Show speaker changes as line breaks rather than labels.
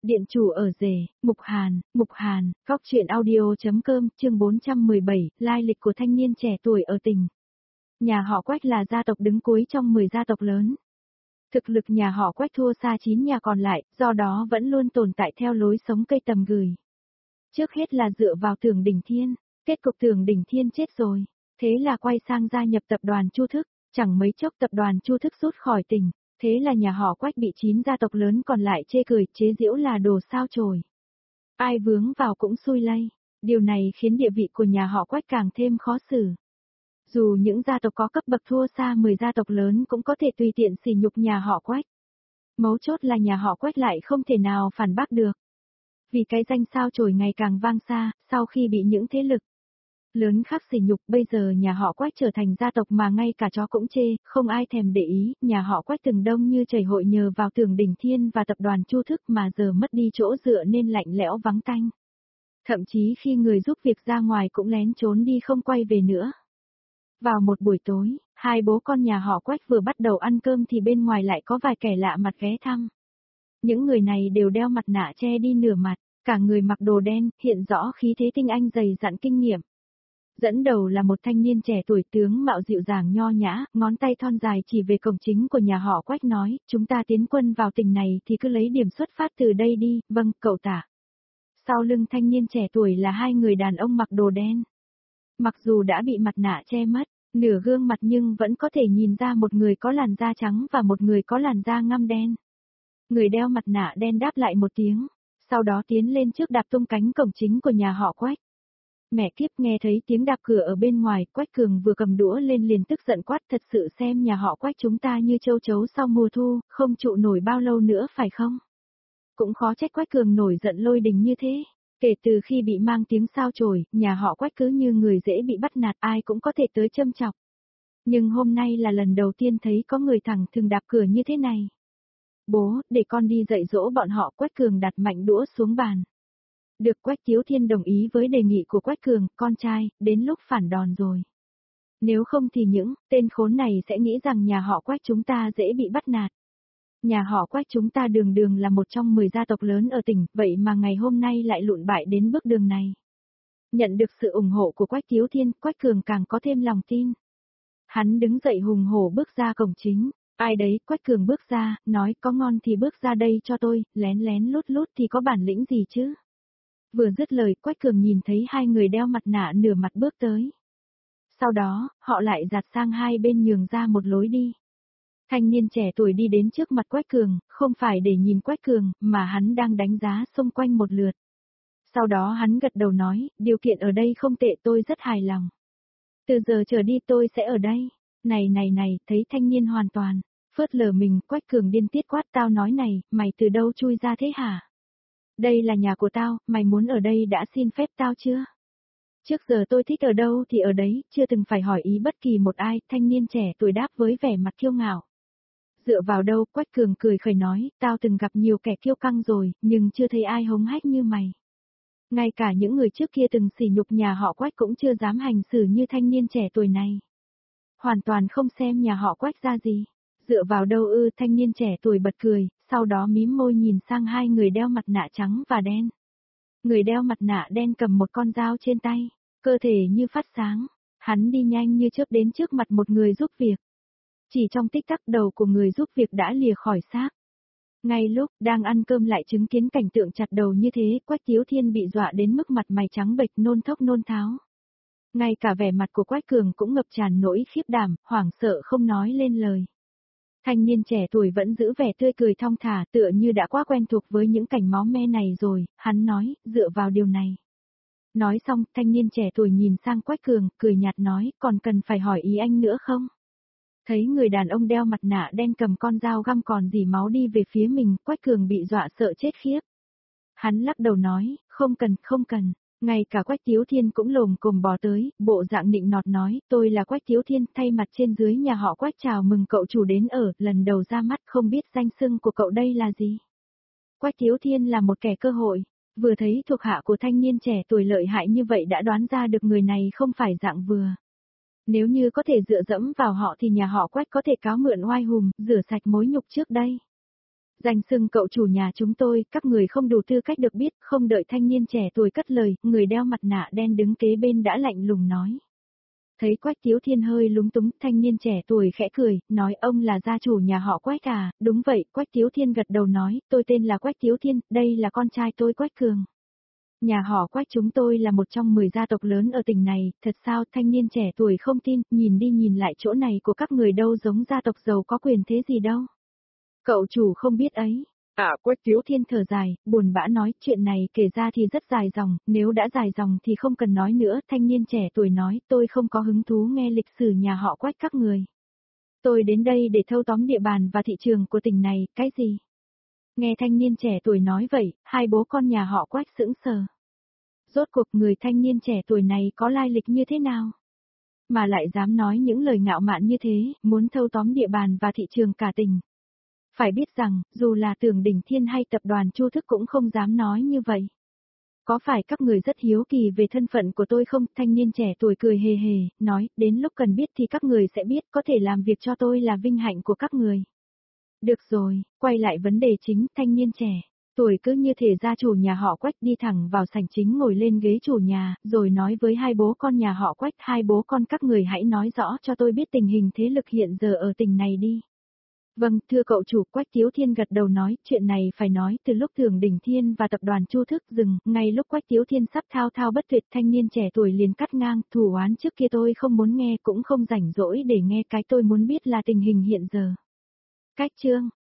Điện chủ ở rể, Mục Hàn, góc truyện audio.com, chương 417, lai lịch của thanh niên trẻ tuổi ở tỉnh. Nhà họ Quách là gia tộc đứng cuối trong 10 gia tộc lớn. Thực lực nhà họ Quách thua xa 9 nhà còn lại, do đó vẫn luôn tồn tại theo lối sống cây tầm gửi. Trước hết là dựa vào Tưởng Đỉnh Thiên, kết cục Tưởng Đỉnh Thiên chết rồi, thế là quay sang gia nhập tập đoàn Chu Thức, chẳng mấy chốc tập đoàn Chu Thức rút khỏi tỉnh. Thế là nhà họ Quách bị 9 gia tộc lớn còn lại chê cười, chế giễu là đồ sao chổi. Ai vướng vào cũng xui lây, điều này khiến địa vị của nhà họ Quách càng thêm khó xử. Dù những gia tộc có cấp bậc thua xa 10 gia tộc lớn cũng có thể tùy tiện sỉ nhục nhà họ Quách. Mấu chốt là nhà họ Quách lại không thể nào phản bác được. Vì cái danh sao chổi ngày càng vang xa, sau khi bị những thế lực lớn khác sỉ nhục, bây giờ nhà họ Quách trở thành gia tộc mà ngay cả chó cũng chê, không ai thèm để ý, nhà họ Quách từng đông như chảy hội nhờ vào Tưởng Đỉnh Thiên và tập đoàn Chu Thức mà giờ mất đi chỗ dựa nên lạnh lẽo vắng tanh. Thậm chí khi người giúp việc ra ngoài cũng lén trốn đi không quay về nữa. Vào một buổi tối, hai bố con nhà họ Quách vừa bắt đầu ăn cơm thì bên ngoài lại có vài kẻ lạ mặt ghé thăm. Những người này đều đeo mặt nạ che đi nửa mặt, cả người mặc đồ đen, hiện rõ khí thế tinh anh dày dặn kinh nghiệm. Dẫn đầu là một thanh niên trẻ tuổi tướng mạo dịu dàng nho nhã, ngón tay thon dài chỉ về cổng chính của nhà họ Quách nói, chúng ta tiến quân vào tỉnh này thì cứ lấy điểm xuất phát từ đây đi, vâng, cậu tả. Sau lưng thanh niên trẻ tuổi là hai người đàn ông mặc đồ đen. Mặc dù đã bị mặt nạ che mất, nửa gương mặt nhưng vẫn có thể nhìn ra một người có làn da trắng và một người có làn da ngăm đen. Người đeo mặt nạ đen đáp lại một tiếng, sau đó tiến lên trước đạp tung cánh cổng chính của nhà họ Quách. Mẹ kiếp, nghe thấy tiếng đạp cửa ở bên ngoài, Quách Cường vừa cầm đũa lên liền tức giận quát, thật sự xem nhà họ Quách chúng ta như châu chấu sau mùa thu, không trụ nổi bao lâu nữa phải không? Cũng khó trách Quách Cường nổi giận lôi đình như thế. Kể từ khi bị mang tiếng sao chổi, nhà họ Quách cứ như người dễ bị bắt nạt, ai cũng có thể tới châm chọc. Nhưng hôm nay là lần đầu tiên thấy có người thẳng thừng đạp cửa như thế này. Bố, để con đi dạy dỗ bọn họ. Quách Cường đặt mạnh đũa xuống bàn. Được, Quách Tiếu Thiên đồng ý với đề nghị của Quách Cường, con trai, đến lúc phản đòn rồi. Nếu không thì những tên khốn này sẽ nghĩ rằng nhà họ Quách chúng ta dễ bị bắt nạt. Nhà họ Quách chúng ta đường đường là một trong 10 gia tộc lớn ở tỉnh, vậy mà ngày hôm nay lại lụn bại đến bước đường này. Nhận được sự ủng hộ của Quách Tiếu Thiên, Quách Cường càng có thêm lòng tin. Hắn đứng dậy hùng hổ bước ra cổng chính. Ai đấy? Quách Cường bước ra, nói có ngon thì bước ra đây cho tôi, lén lén lút lút thì có bản lĩnh gì chứ? Vừa dứt lời, Quách Cường nhìn thấy hai người đeo mặt nạ nửa mặt bước tới. Sau đó, họ lại giạt sang hai bên nhường ra một lối đi. Thanh niên trẻ tuổi đi đến trước mặt Quách Cường, không phải để nhìn Quách Cường, mà hắn đang đánh giá xung quanh một lượt. Sau đó hắn gật đầu nói, điều kiện ở đây không tệ, tôi rất hài lòng. Từ giờ trở đi tôi sẽ ở đây. Này, thấy thanh niên hoàn toàn phớt lờ mình, Quách Cường điên tiết quát, tao nói này, mày từ đâu chui ra thế hả? Đây là nhà của tao, mày muốn ở đây đã xin phép tao chưa? Trước giờ tôi thích ở đâu thì ở đấy, chưa từng phải hỏi ý bất kỳ một ai, thanh niên trẻ tuổi đáp với vẻ mặt kiêu ngạo. Dựa vào đâu? Quách Cường cười khẩy nói, tao từng gặp nhiều kẻ kiêu căng rồi, nhưng chưa thấy ai hống hách như mày. Ngay cả những người trước kia từng sỉ nhục nhà họ Quách cũng chưa dám hành xử như thanh niên trẻ tuổi này. Hoàn toàn không xem nhà họ Quách ra gì. Dựa vào đâu ư? Thanh niên trẻ tuổi bật cười, sau đó mím môi nhìn sang hai người đeo mặt nạ trắng và đen. Người đeo mặt nạ đen cầm một con dao trên tay, cơ thể như phát sáng, hắn đi nhanh như chớp đến trước mặt một người giúp việc. Chỉ trong tích tắc đầu của người giúp việc đã lìa khỏi xác. Ngay lúc đang ăn cơm lại chứng kiến cảnh tượng chặt đầu như thế, Quách Tiếu Thiên bị dọa đến mức mặt mày trắng bệch, nôn thốc nôn tháo. Ngay cả vẻ mặt của Quách Cường cũng ngập tràn nỗi khiếp đảm, hoảng sợ không nói lên lời. Thanh niên trẻ tuổi vẫn giữ vẻ tươi cười thong thả, tựa như đã quá quen thuộc với những cảnh máu me này rồi, hắn nói, dựa vào điều này. Nói xong, thanh niên trẻ tuổi nhìn sang Quách Cường, cười nhạt nói, còn cần phải hỏi ý anh nữa không? Thấy người đàn ông đeo mặt nạ đen cầm con dao găm còn dỉ máu đi về phía mình, Quách Cường bị dọa sợ chết khiếp. Hắn lắc đầu nói, không cần. Ngay cả Quách Tiếu Thiên cũng lồm cồm bò tới, bộ dạng nịnh nọt nói, tôi là Quách Tiếu Thiên, thay mặt trên dưới nhà họ Quách chào mừng cậu chủ đến ở, lần đầu ra mắt, không biết danh xưng của cậu đây là gì. Quách Tiếu Thiên là một kẻ cơ hội, vừa thấy thuộc hạ của thanh niên trẻ tuổi lợi hại như vậy đã đoán ra được người này không phải dạng vừa. Nếu như có thể dựa dẫm vào họ thì nhà họ Quách có thể cáo mượn oai hùng, rửa sạch mối nhục trước đây. Danh xưng cậu chủ nhà chúng tôi, các người không đủ tư cách được biết, không đợi thanh niên trẻ tuổi cất lời, người đeo mặt nạ đen đứng kế bên đã lạnh lùng nói. Thấy Quách Tiếu Thiên hơi lúng túng, thanh niên trẻ tuổi khẽ cười, nói ông là gia chủ nhà họ Quách à, đúng vậy, Quách Tiếu Thiên gật đầu nói, tôi tên là Quách Tiếu Thiên, đây là con trai tôi Quách Cường. Nhà họ Quách chúng tôi là một trong 10 gia tộc lớn ở tỉnh này, thật sao thanh niên trẻ tuổi không tin, nhìn đi nhìn lại chỗ này của các người đâu giống gia tộc giàu có quyền thế gì đâu. Cậu chủ không biết ấy. Quách Tiếu Thiên thở dài, buồn bã nói, chuyện này kể ra thì rất dài dòng, nếu đã dài dòng thì không cần nói nữa, thanh niên trẻ tuổi nói, tôi không có hứng thú nghe lịch sử nhà họ Quách các người. Tôi đến đây để thâu tóm địa bàn và thị trường của tỉnh này, cái gì? Nghe thanh niên trẻ tuổi nói vậy, hai bố con nhà họ Quách sững sờ. Rốt cuộc người thanh niên trẻ tuổi này có lai lịch như thế nào? Mà lại dám nói những lời ngạo mạn như thế, muốn thâu tóm địa bàn và thị trường cả tỉnh. Phải biết rằng, dù là Tưởng Đỉnh Thiên hay tập đoàn Chu Thức cũng không dám nói như vậy. Có phải các người rất hiếu kỳ về thân phận của tôi không? Thanh niên trẻ tuổi cười hề hề, nói, đến lúc cần biết thì các người sẽ biết, có thể làm việc cho tôi là vinh hạnh của các người. Được rồi, quay lại vấn đề chính, thanh niên trẻ. Tuổi cứ như thể gia chủ nhà họ Quách đi thẳng vào sảnh chính ngồi lên ghế chủ nhà, rồi nói với hai bố con nhà họ Quách, hai bố con các người hãy nói rõ cho tôi biết tình hình thế lực hiện giờ ở tỉnh này đi. Vâng, thưa cậu chủ, Quách Tiếu Thiên gật đầu nói, chuyện này phải nói từ lúc Tưởng Đỉnh Thiên và tập đoàn Chu Thức dừng, ngay lúc Quách Tiếu Thiên sắp thao thao bất tuyệt thanh niên trẻ tuổi liền cắt ngang, thủ oán trước kia tôi không muốn nghe cũng không rảnh rỗi để nghe cái tôi muốn biết là tình hình hiện giờ. Cách chương